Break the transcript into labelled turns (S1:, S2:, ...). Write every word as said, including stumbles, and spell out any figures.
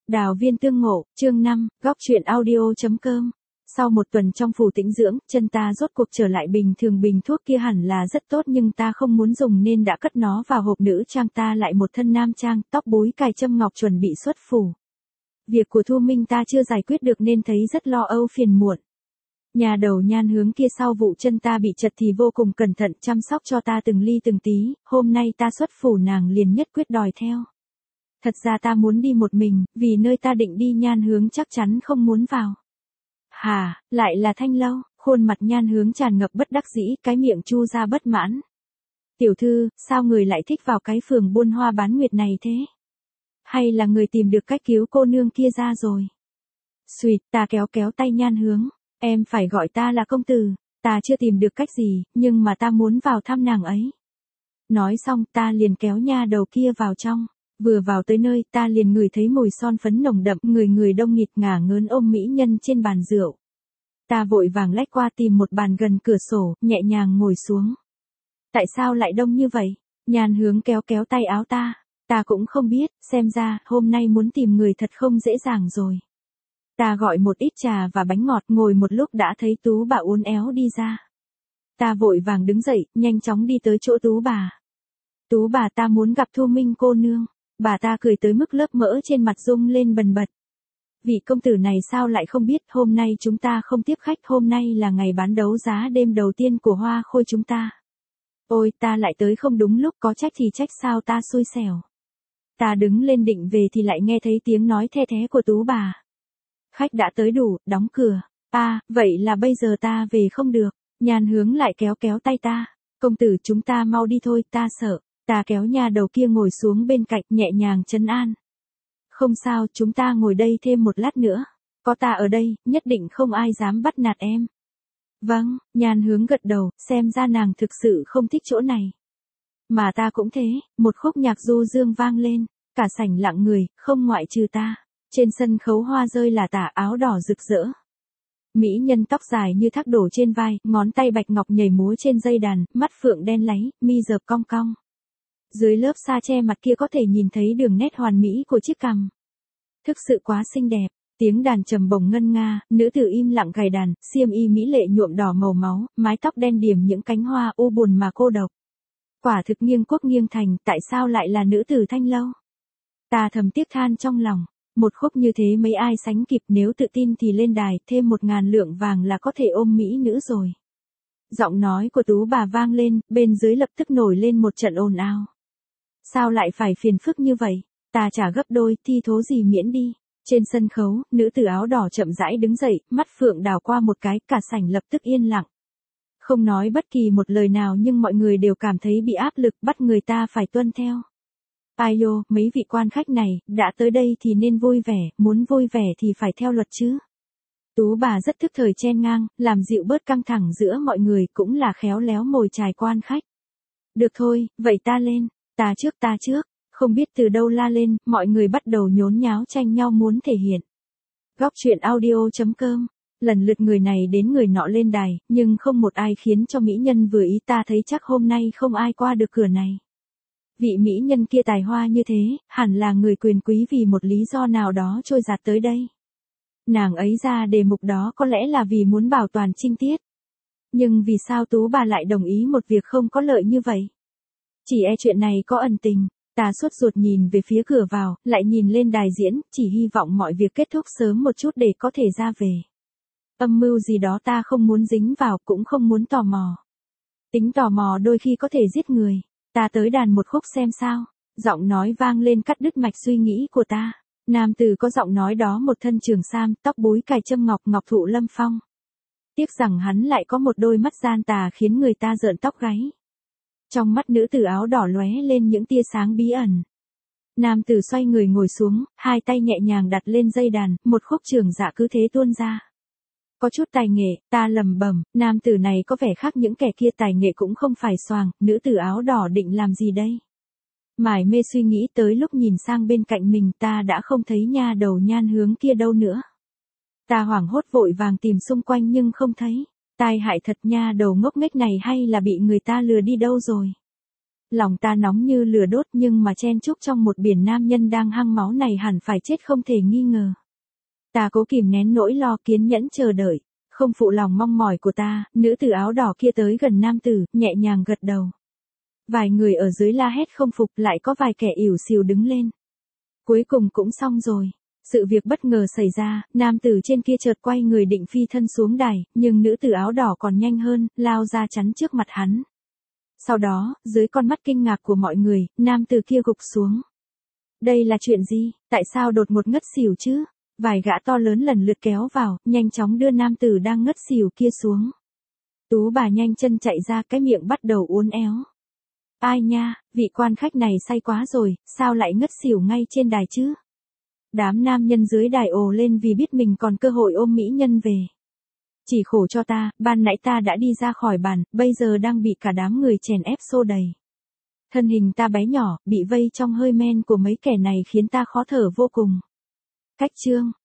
S1: Đào viên tương ngộ, chương năm, góc truyện audio.com. Sau một tuần trong phủ tĩnh dưỡng, chân ta rốt cuộc trở lại bình thường. Bình thuốc kia hẳn là rất tốt nhưng ta không muốn dùng nên đã cất nó vào hộp nữ trang. Ta lại một thân nam trang, tóc búi cài châm ngọc chuẩn bị xuất phủ. Việc của Thu Minh ta chưa giải quyết được nên thấy rất lo âu phiền muộn. Nhà đầu Nhan Hướng kia sau vụ chân ta bị trật thì vô cùng cẩn thận chăm sóc cho ta từng ly từng tí. Hôm nay ta xuất phủ nàng liền nhất quyết đòi theo. Thật ra ta muốn đi một mình, vì nơi ta định đi Nhan Hướng chắc chắn không muốn vào. Hà, lại là Thanh Lâu, khuôn mặt Nhan Hướng tràn ngập bất đắc dĩ, cái miệng chu ra bất mãn. Tiểu thư, sao người lại thích vào cái phường buôn hoa bán nguyệt này thế? Hay là người tìm được cách cứu cô nương kia ra rồi? Xuyệt, ta kéo kéo tay Nhan Hướng, em phải gọi ta là công tử, ta chưa tìm được cách gì, nhưng mà ta muốn vào thăm nàng ấy. Nói xong ta liền kéo nha đầu kia vào trong. Vừa vào tới nơi ta liền ngửi thấy mùi son phấn nồng đậm, người người đông nghịt ngả ngớn ôm mỹ nhân trên bàn rượu. Ta vội vàng lách qua tìm một bàn gần cửa sổ, nhẹ nhàng ngồi xuống. Tại sao lại đông như vậy? Nhan Hướng kéo kéo tay áo ta. Ta cũng không biết, xem ra hôm nay muốn tìm người thật không dễ dàng rồi. Ta gọi một ít trà và bánh ngọt, ngồi một lúc đã thấy Tú bà uốn éo đi ra. Ta vội vàng đứng dậy, nhanh chóng đi tới chỗ Tú bà. Tú bà, ta muốn gặp Thu Minh cô nương. Bà ta cười tới mức lớp mỡ trên mặt rung lên bần bật. Vị công tử này sao lại không biết, hôm nay chúng ta không tiếp khách, hôm nay là ngày bán đấu giá đêm đầu tiên của Hoa Khôi chúng ta. Ôi, ta lại tới không đúng lúc, có trách thì trách sao ta xui xẻo. Ta đứng lên định về thì lại nghe thấy tiếng nói the thé của Tú bà. Khách đã tới đủ, đóng cửa. À, vậy là bây giờ ta về không được. Nhan Hướng lại kéo kéo tay ta. Công tử, chúng ta mau đi thôi, ta sợ. Ta kéo nha đầu kia ngồi xuống bên cạnh, nhẹ nhàng trấn an. Không sao, chúng ta ngồi đây thêm một lát nữa. Có ta ở đây, nhất định không ai dám bắt nạt em. Vâng, Nhan Hướng gật đầu, xem ra nàng thực sự không thích chỗ này. Mà ta cũng thế, một khúc nhạc du dương vang lên, cả sảnh lặng người, không ngoại trừ ta. Trên sân khấu hoa rơi là tả, áo đỏ rực rỡ. Mỹ nhân tóc dài như thác đổ trên vai, ngón tay bạch ngọc nhảy múa trên dây đàn, mắt phượng đen láy, mi dợp cong cong. Dưới lớp sa che mặt kia có thể nhìn thấy đường nét hoàn mỹ của chiếc cằm. Thực sự quá xinh đẹp, tiếng đàn trầm bổng ngân nga, nữ tử im lặng gảy đàn, xiêm y mỹ lệ nhuộm đỏ màu máu, mái tóc đen điểm những cánh hoa, u buồn mà cô độc. Quả thực nghiêng quốc nghiêng thành, tại sao lại là nữ tử Thanh Lâu? Ta thầm tiếc than trong lòng, một khúc như thế mấy ai sánh kịp, nếu tự tin thì lên đài, thêm một ngàn lượng vàng là có thể ôm mỹ nữ rồi. Giọng nói của Tú bà vang lên, bên dưới lập tức nổi lên một trận ồn ào. Sao lại phải phiền phức như vậy? Ta trả gấp đôi, thi thố gì miễn đi. Trên sân khấu, nữ tử áo đỏ chậm rãi đứng dậy, mắt phượng đảo qua một cái, cả sảnh lập tức yên lặng. Không nói bất kỳ một lời nào nhưng mọi người đều cảm thấy bị áp lực, bắt người ta phải tuân theo. Ai lô, mấy vị quan khách này, đã tới đây thì nên vui vẻ, muốn vui vẻ thì phải theo luật chứ. Tú bà rất thức thời chen ngang, làm dịu bớt căng thẳng giữa mọi người, cũng là khéo léo mồi chài quan khách. Được thôi, vậy ta lên. Ta trước ta trước, không biết từ đâu la lên, mọi người bắt đầu nhốn nháo tranh nhau muốn thể hiện. Góc truyện audio.com, lần lượt người này đến người nọ lên đài, nhưng không một ai khiến cho mỹ nhân vừa ý, ta thấy chắc hôm nay không ai qua được cửa này. Vị mỹ nhân kia tài hoa như thế, hẳn là người quyền quý vì một lý do nào đó trôi dạt tới đây. Nàng ấy ra đề mục đó có lẽ là vì muốn bảo toàn trinh tiết. Nhưng vì sao Tú bà lại đồng ý một việc không có lợi như vậy? Chỉ e chuyện này có ẩn tình, ta sốt ruột nhìn về phía cửa vào, lại nhìn lên đài diễn, chỉ hy vọng mọi việc kết thúc sớm một chút để có thể ra về. Âm mưu gì đó ta không muốn dính vào, cũng không muốn tò mò. Tính tò mò đôi khi có thể giết người. Ta tới đàn một khúc xem sao. Giọng nói vang lên cắt đứt mạch suy nghĩ của ta. Nam tử có giọng nói đó một thân trường sam, tóc búi cài châm ngọc, ngọc thụ lâm phong. Tiếc rằng hắn lại có một đôi mắt gian tà khiến người ta rợn tóc gáy. Trong mắt nữ tử áo đỏ lóe lên những tia sáng bí ẩn. Nam tử xoay người ngồi xuống, hai tay nhẹ nhàng đặt lên dây đàn, một khúc trường dạ cứ thế tuôn ra. Có chút tài nghệ, ta lầm bẩm, nam tử này có vẻ khác những kẻ kia, tài nghệ cũng không phải xoàng, nữ tử áo đỏ định làm gì đây? Mải mê suy nghĩ tới lúc nhìn sang bên cạnh mình ta đã không thấy nha đầu Nhan Hướng kia đâu nữa. Ta hoảng hốt vội vàng tìm xung quanh nhưng không thấy. Tai hại thật, nha đầu ngốc nghếch này hay là bị người ta lừa đi đâu rồi? Lòng ta nóng như lửa đốt nhưng mà chen chúc trong một biển nam nhân đang hăng máu này hẳn phải chết không thể nghi ngờ. Ta cố kìm nén nỗi lo, kiên nhẫn chờ đợi. Không phụ lòng mong mỏi của ta, nữ tử áo đỏ kia tới gần nam tử, nhẹ nhàng gật đầu. Vài người ở dưới la hét không phục, lại có vài kẻ ỉu xìu đứng lên. Cuối cùng cũng xong rồi. Sự việc bất ngờ xảy ra, nam tử trên kia chợt quay người định phi thân xuống đài, nhưng nữ tử áo đỏ còn nhanh hơn, lao ra chắn trước mặt hắn. Sau đó, dưới con mắt kinh ngạc của mọi người, nam tử kia gục xuống. Đây là chuyện gì, tại sao đột ngột ngất xỉu chứ? Vài gã to lớn lần lượt kéo vào, nhanh chóng đưa nam tử đang ngất xỉu kia xuống. Tú bà nhanh chân chạy ra, cái miệng bắt đầu uốn éo. Ai nha, vị quan khách này say quá rồi, sao lại ngất xỉu ngay trên đài chứ? Đám nam nhân dưới đài ồ lên vì biết mình còn cơ hội ôm mỹ nhân về. Chỉ khổ cho ta, ban nãy ta đã đi ra khỏi bàn, bây giờ đang bị cả đám người chèn ép xô đầy. Thân hình ta bé nhỏ, bị vây trong hơi men của mấy kẻ này khiến ta khó thở vô cùng. Cách chương